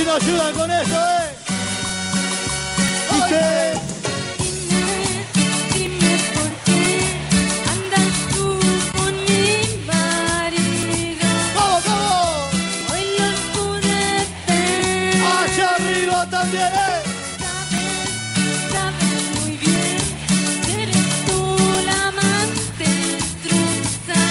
nos ayudan con eso, Dice... Dime por qué andas tú con mi marido. ¿Cómo? Hoy los pude ver. Allá arriba también, Sabes muy bien que eres tú la amante intrusa.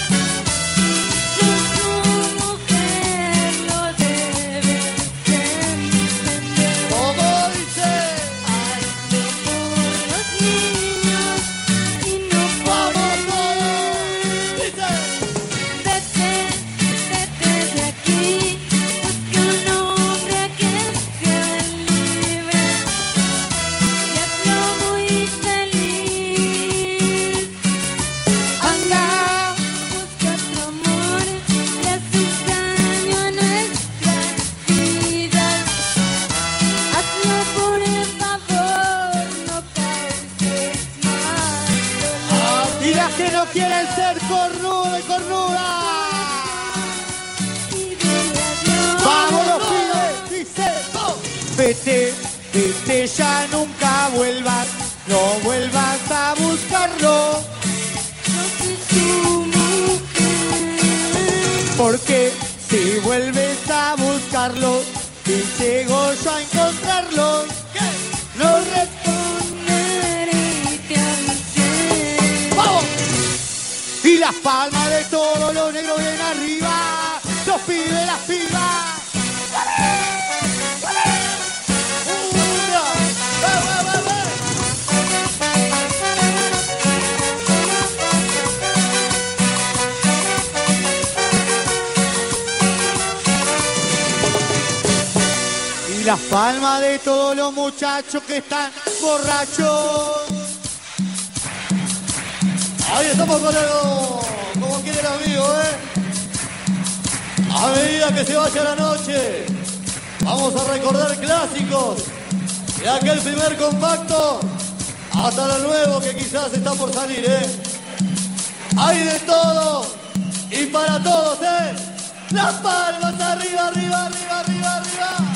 Yo tu mujer lo debes entender. ¿Cómo dice? Hazlo por los niños y no por ¡Vamos el todos! Vete, vete de aquí, busca un hombre que sea libre y hazlo muy feliz. Anda, busca otro amor, le haces daño a nuestras vidas. Hazlo por favor, no causes más dolor. Y las que no quieren ser cornuda y cornuda. Y dile adiós. ¡Vamos los pibes! Dice... Vete, vete, ya nunca vuelvas. No vuelvas a buscarlo. No soy tu mujer. Porque si vuelves a buscarlo y llego yo a encontrarlo, no Responderé y te avisé. ¡vamos! Y las palmas de todos los negros bien arriba, los pibes, las pibas. Y las palmas de todos los muchachos que están borrachos. Ahí estamos con algo, como quiere el amigo, A medida que se vaya la noche, vamos a recordar clásicos de aquel primer compacto hasta lo nuevo que quizás está por salir, Hay de todo y para todos, Las palmas arriba, arriba, arriba, arriba, arriba.